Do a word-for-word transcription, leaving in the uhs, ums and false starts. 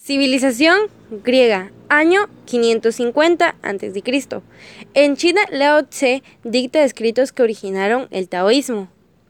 Civilización griega, año quinientos cincuenta antes de Cristo. En China, Lao Tse dicta escritos que originaron el taoísmo.